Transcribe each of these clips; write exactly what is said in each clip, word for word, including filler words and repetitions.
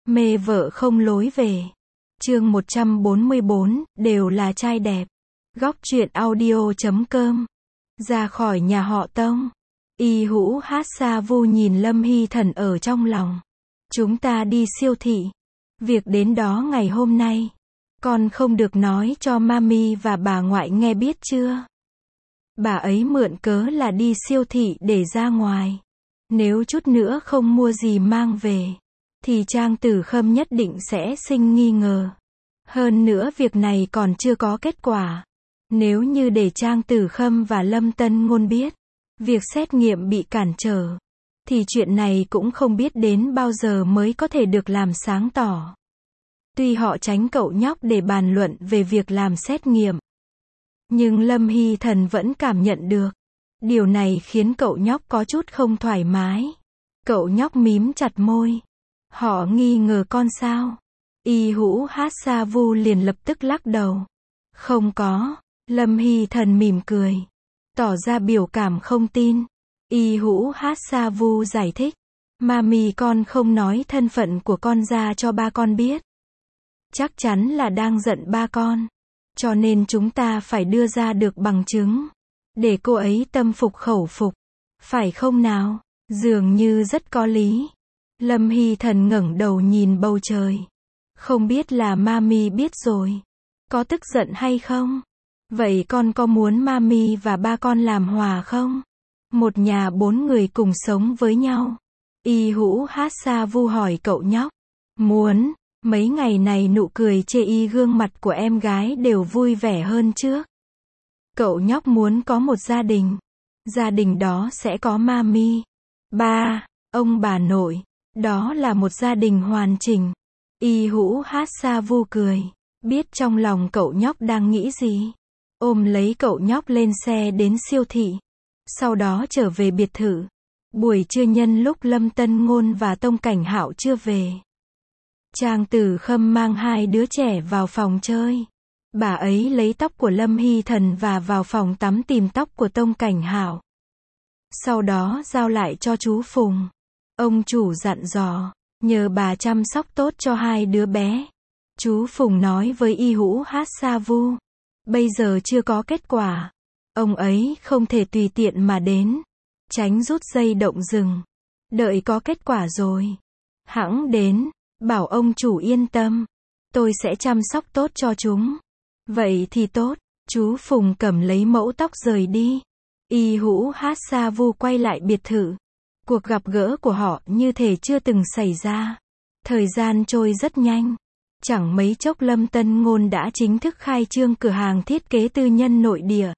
Mê vợ không lối về. Chương một trăm bốn mươi bốn, đều là trai đẹp. Góc truyện audio chấm com. Ra khỏi nhà họ Tông. Y Hữu Hát Sa Vu nhìn Lâm Hy Thần ở trong lòng. Chúng ta đi siêu thị. Việc đến đó ngày hôm nay. Con không được nói cho mami và bà ngoại nghe biết chưa? Bà ấy mượn cớ là đi siêu thị để ra ngoài. Nếu chút nữa không mua gì mang về, thì Trang Tử Khâm nhất định sẽ sinh nghi ngờ. Hơn nữa việc này còn chưa có kết quả. Nếu như để Trang Tử Khâm và Lâm Tân Ngôn biết, việc xét nghiệm bị cản trở, thì chuyện này cũng không biết đến bao giờ mới có thể được làm sáng tỏ. Tuy họ tránh cậu nhóc để bàn luận về việc làm xét nghiệm, nhưng Lâm Hy Thần vẫn cảm nhận được. Điều này khiến cậu nhóc có chút không thoải mái. Cậu nhóc mím chặt môi. Họ nghi ngờ con sao? Y Hữu Hát Sa Vu liền lập tức lắc đầu. Không có. Lâm Hy Thần mỉm cười, tỏ ra biểu cảm không tin. Y Hữu Hát Sa Vu giải thích. Mami con không nói thân phận của con ra cho ba con biết. Chắc chắn là đang giận ba con. Cho nên chúng ta phải đưa ra được bằng chứng, để cô ấy tâm phục khẩu phục. Phải không nào? Dường như rất có lý. Lâm Hy Thần ngẩng đầu nhìn bầu trời. Không biết là mami biết rồi, có tức giận hay không? Vậy con có muốn mami và ba con làm hòa không? Một nhà bốn người cùng sống với nhau. Y Hữu Hát Sa Vu hỏi cậu nhóc. Muốn. Mấy ngày này nụ cười chê y gương mặt của em gái đều vui vẻ hơn trước. Cậu nhóc muốn có một gia đình. Gia đình đó sẽ có mami, ba, ông bà nội. Đó là một gia đình hoàn chỉnh. Y Hữu Hát Sa Vu cười. Biết trong lòng cậu nhóc đang nghĩ gì. Ôm lấy cậu nhóc lên xe đến siêu thị. Sau đó trở về biệt thự. Buổi trưa nhân lúc Lâm Tân Ngôn và Tông Cảnh Hạo chưa về, Trang Tử Khâm mang hai đứa trẻ vào phòng chơi. Bà ấy lấy tóc của Lâm Hy Thần và vào phòng tắm tìm tóc của Tông Cảnh Hạo. Sau đó giao lại cho chú Phùng. Ông chủ dặn dò, nhờ bà chăm sóc tốt cho hai đứa bé. Chú Phùng nói với Y Hữu Hát Sa Vu. Bây giờ chưa có kết quả. Ông ấy không thể tùy tiện mà đến. Tránh rút dây động rừng. Đợi có kết quả rồi, hẵng đến. Bảo ông chủ yên tâm. Tôi sẽ chăm sóc tốt cho chúng. Vậy thì tốt. Chú Phùng cầm lấy mẫu tóc rời đi. Y Hữu Hát Sa Vu quay lại biệt thự. Cuộc gặp gỡ của họ như thể chưa từng xảy ra. Thời gian trôi rất nhanh. Chẳng mấy chốc Lâm Tân Ngôn đã chính thức khai trương cửa hàng thiết kế tư nhân nội địa.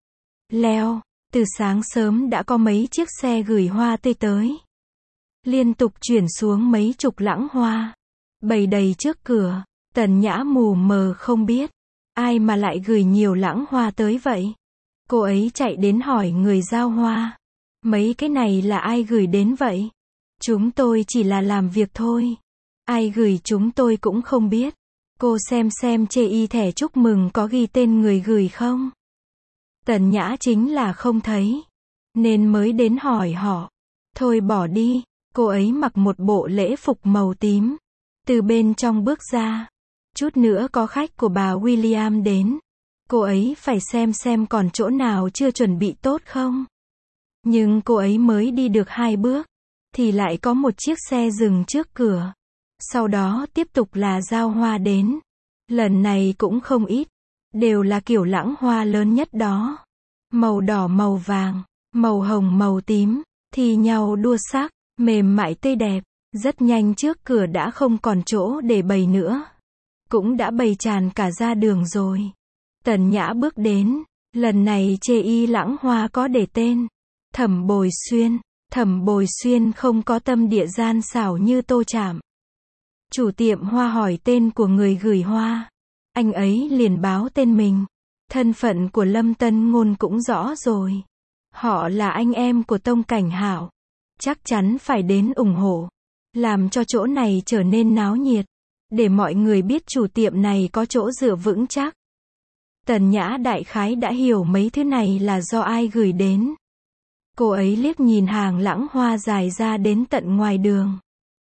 Leo, từ sáng sớm đã có mấy chiếc xe gửi hoa tươi tới. Liên tục chuyển xuống mấy chục lẵng hoa. Bày đầy trước cửa. Tần Nhã mù mờ không biết. Ai mà lại gửi nhiều lẵng hoa tới vậy? Cô ấy chạy đến hỏi người giao hoa. Mấy cái này là ai gửi đến vậy? Chúng tôi chỉ là làm việc thôi. Ai gửi chúng tôi cũng không biết. Cô xem xem chê y thẻ chúc mừng có ghi tên người gửi không? Tần Nhã chính là không thấy, nên mới đến hỏi họ. Thôi bỏ đi. Cô ấy mặc một bộ lễ phục màu tím. Từ bên trong bước ra. Chút nữa có khách của bà William đến. Cô ấy phải xem xem còn chỗ nào chưa chuẩn bị tốt không. Nhưng cô ấy mới đi được hai bước, thì lại có một chiếc xe dừng trước cửa. Sau đó tiếp tục là giao hoa đến. Lần này cũng không ít. Đều là kiểu lẵng hoa lớn nhất đó. Màu đỏ, màu vàng, màu hồng, màu tím. Thì nhau đua sắc, mềm mại tươi đẹp. Rất nhanh trước cửa đã không còn chỗ để bày nữa. Cũng đã bày tràn cả ra đường rồi. Tần Nhã bước đến. Lần này chê y lẵng hoa có để tên Thẩm Bồi Xuyên. Thẩm Bồi Xuyên không có tâm địa gian xảo như Tô Trạm. Chủ tiệm hoa hỏi tên của người gửi hoa. Anh ấy liền báo tên mình. Thân phận của Lâm Tân Ngôn cũng rõ rồi. Họ là anh em của Tông Cảnh Hạo. Chắc chắn phải đến ủng hộ. Làm cho chỗ này trở nên náo nhiệt. Để mọi người biết chủ tiệm này có chỗ dựa vững chắc. Tần Nhã đại khái đã hiểu mấy thứ này là do ai gửi đến. Cô ấy liếc nhìn hàng lẵng hoa dài ra đến tận ngoài đường.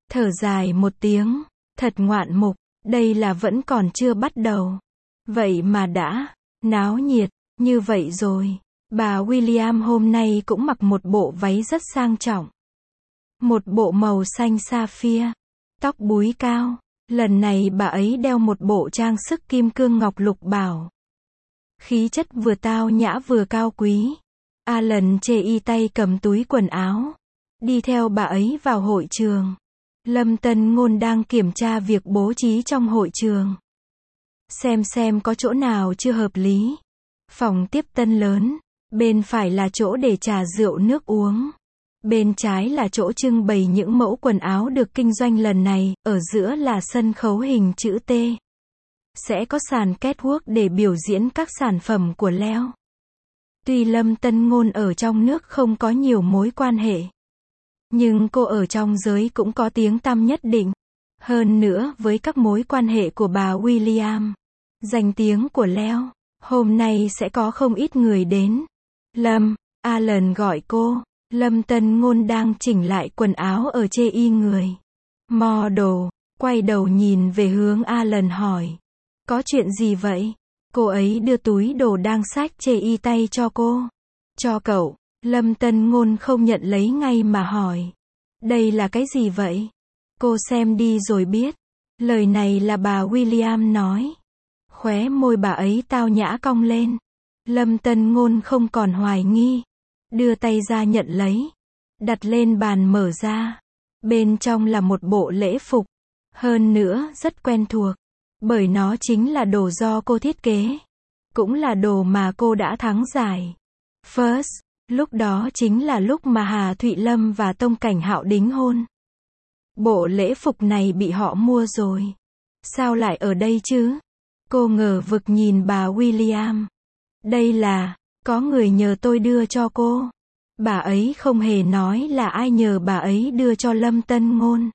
Thở dài một tiếng, thật ngoạn mục, đây là vẫn còn chưa bắt đầu. Vậy mà đã náo nhiệt như vậy rồi. Bà William hôm nay cũng mặc một bộ váy rất sang trọng. Một bộ màu xanh sapphire, tóc búi cao. Lần này bà ấy đeo một bộ trang sức kim cương ngọc lục bảo. Khí chất vừa tao nhã vừa cao quý. Alan chê y tay cầm túi quần áo. Đi theo bà ấy vào hội trường. Lâm Tân Ngôn đang kiểm tra việc bố trí trong hội trường. Xem xem có chỗ nào chưa hợp lý. Phòng tiếp tân lớn. Bên phải là chỗ để trà rượu nước uống. Bên trái là chỗ trưng bày những mẫu quần áo được kinh doanh lần này, ở giữa là sân khấu hình chữ T. Sẽ có sàn catwalk để biểu diễn các sản phẩm của Leo. Tuy Lâm Tân Ngôn ở trong nước không có nhiều mối quan hệ, nhưng cô ở trong giới cũng có tiếng tăm nhất định. Hơn nữa với các mối quan hệ của bà William, danh tiếng của Leo, hôm nay sẽ có không ít người đến. Lâm, Alan gọi cô. Lâm Tân Ngôn đang chỉnh lại quần áo ở chê y người. Model, quay đầu nhìn về hướng Alan hỏi. Có chuyện gì vậy? Cô ấy đưa túi đồ đang xách chê y tay cho cô. Cho cậu. Lâm Tân Ngôn không nhận lấy ngay mà hỏi. Đây là cái gì vậy? Cô xem đi rồi biết. Lời này là bà William nói. Khóe môi bà ấy tao nhã cong lên. Lâm Tân Ngôn không còn hoài nghi. Đưa tay ra nhận lấy. Đặt lên bàn mở ra. Bên trong là một bộ lễ phục. Hơn nữa, rất quen thuộc. Bởi nó chính là đồ do cô thiết kế. Cũng là đồ mà cô đã thắng giải First. Lúc đó chính là lúc mà Hà Thụy Lâm và Tông Cảnh Hạo đính hôn. Bộ lễ phục này bị họ mua rồi. Sao lại ở đây chứ? Cô ngờ vực nhìn bà William. Đây là, có người nhờ tôi đưa cho cô. Bà ấy không hề nói là ai nhờ bà ấy đưa cho Lâm Tân Ngôn.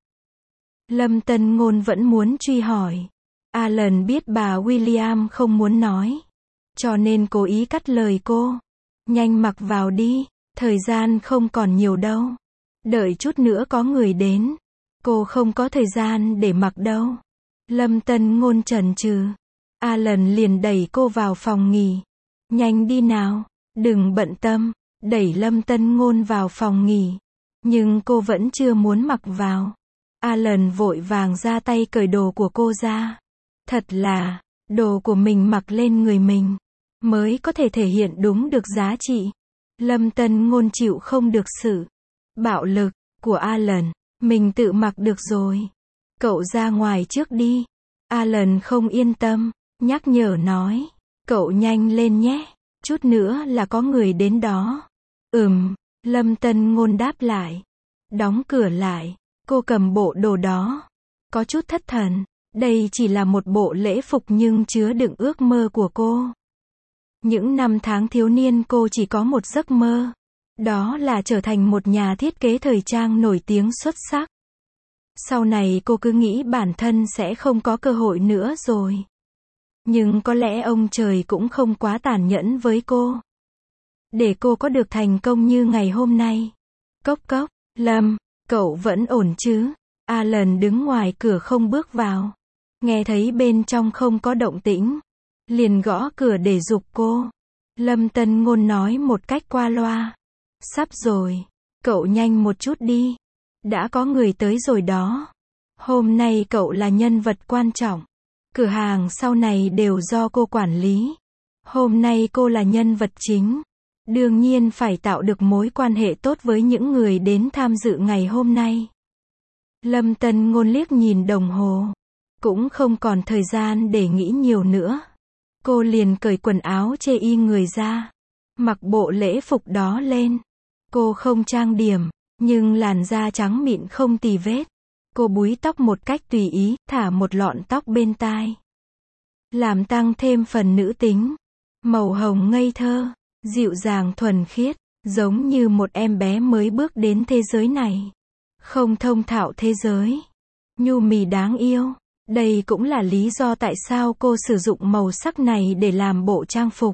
Lâm Tân Ngôn vẫn muốn truy hỏi. Alan biết bà William không muốn nói. Cho nên cố ý cắt lời cô. Nhanh mặc vào đi, thời gian không còn nhiều đâu. Đợi chút nữa có người đến. Cô không có thời gian để mặc đâu. Lâm Tân Ngôn chần chừ. Alan liền đẩy cô vào phòng nghỉ. Nhanh đi nào, đừng bận tâm. Đẩy Lâm Tân Ngôn vào phòng nghỉ. Nhưng cô vẫn chưa muốn mặc vào. Alan vội vàng ra tay cởi đồ của cô ra. Thật là, đồ của mình mặc lên người mình, mới có thể thể hiện đúng được giá trị. Lâm Tân Ngôn chịu không được sự bạo lực của Alan. Mình tự mặc được rồi. Cậu ra ngoài trước đi. Alan không yên tâm, nhắc nhở nói. Cậu nhanh lên nhé. Chút nữa là có người đến đó. Ừm, Lâm Tân Ngôn đáp lại. Đóng cửa lại. Cô cầm bộ đồ đó. Có chút thất thần. Đây chỉ là một bộ lễ phục nhưng chứa đựng ước mơ của cô. Những năm tháng thiếu niên cô chỉ có một giấc mơ. Đó là trở thành một nhà thiết kế thời trang nổi tiếng xuất sắc. Sau này cô cứ nghĩ bản thân sẽ không có cơ hội nữa rồi. Nhưng có lẽ ông trời cũng không quá tàn nhẫn với cô. Để cô có được thành công như ngày hôm nay. Cốc cốc, Lâm, cậu vẫn ổn chứ? Alan đứng ngoài cửa không bước vào. Nghe thấy bên trong không có động tĩnh. Liền gõ cửa để giục cô. Lâm Tân Ngôn nói một cách qua loa. Sắp rồi. Cậu nhanh một chút đi. Đã có người tới rồi đó. Hôm nay cậu là nhân vật quan trọng. Cửa hàng sau này đều do cô quản lý. Hôm nay cô là nhân vật chính. Đương nhiên phải tạo được mối quan hệ tốt với những người đến tham dự ngày hôm nay. Lâm Tân Ngôn liếc nhìn đồng hồ. Cũng không còn thời gian để nghĩ nhiều nữa. Cô liền cởi quần áo chê y người ra. Mặc bộ lễ phục đó lên. Cô không trang điểm, nhưng làn da trắng mịn không tì vết. Cô búi tóc một cách tùy ý, thả một lọn tóc bên tai. Làm tăng thêm phần nữ tính. Màu hồng ngây thơ, dịu dàng thuần khiết, giống như một em bé mới bước đến thế giới này. Không thông thạo thế giới. Nhu mì đáng yêu. Đây cũng là lý do tại sao cô sử dụng màu sắc này để làm bộ trang phục.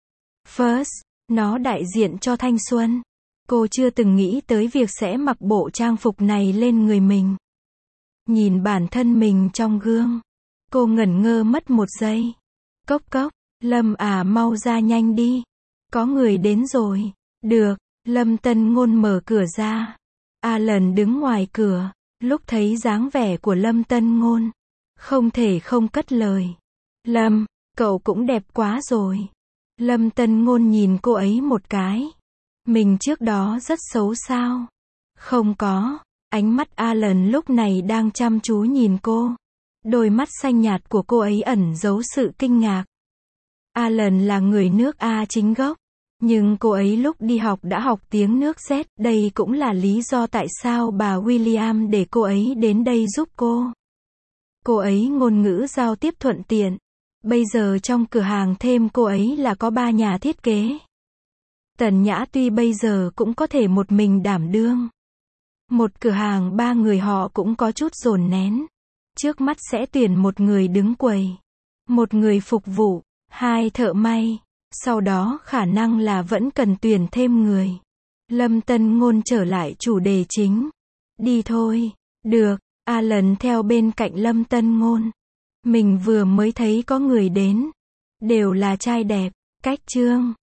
First, nó đại diện cho thanh xuân. Cô chưa từng nghĩ tới việc sẽ mặc bộ trang phục này lên người mình. nhìn bản thân mình trong gương. Cô ngẩn ngơ mất một giây. Cốc cốc, Lâm à mau ra nhanh đi. Có người đến rồi. Được, Lâm Tân Ngôn mở cửa ra. Alan đứng ngoài cửa, lúc thấy dáng vẻ của Lâm Tân Ngôn, không thể không cất lời. Lâm, cậu cũng đẹp quá rồi. Lâm Tân Ngôn nhìn cô ấy một cái. Mình trước đó rất xấu sao? Không có. Ánh mắt Alan lúc này đang chăm chú nhìn cô. Đôi mắt xanh nhạt của cô ấy ẩn giấu sự kinh ngạc. Alan là người nước A chính gốc. Nhưng cô ấy lúc đi học đã học tiếng nước Z. Đây cũng là lý do tại sao bà William để cô ấy đến đây giúp cô. Cô ấy ngôn ngữ giao tiếp thuận tiện. Bây giờ trong cửa hàng thêm cô ấy là có ba nhà thiết kế. Tần Nhã tuy bây giờ cũng có thể một mình đảm đương. Một cửa hàng ba người họ cũng có chút dồn nén. Trước mắt sẽ tuyển một người đứng quầy, một người phục vụ, hai thợ may. Sau đó khả năng là vẫn cần tuyển thêm người. Lâm Tân Ngôn trở lại chủ đề chính. Đi thôi. Được. Alan theo bên cạnh Lâm Tân Ngôn. Mình vừa mới thấy có người đến. Đều là trai đẹp. Cách chương.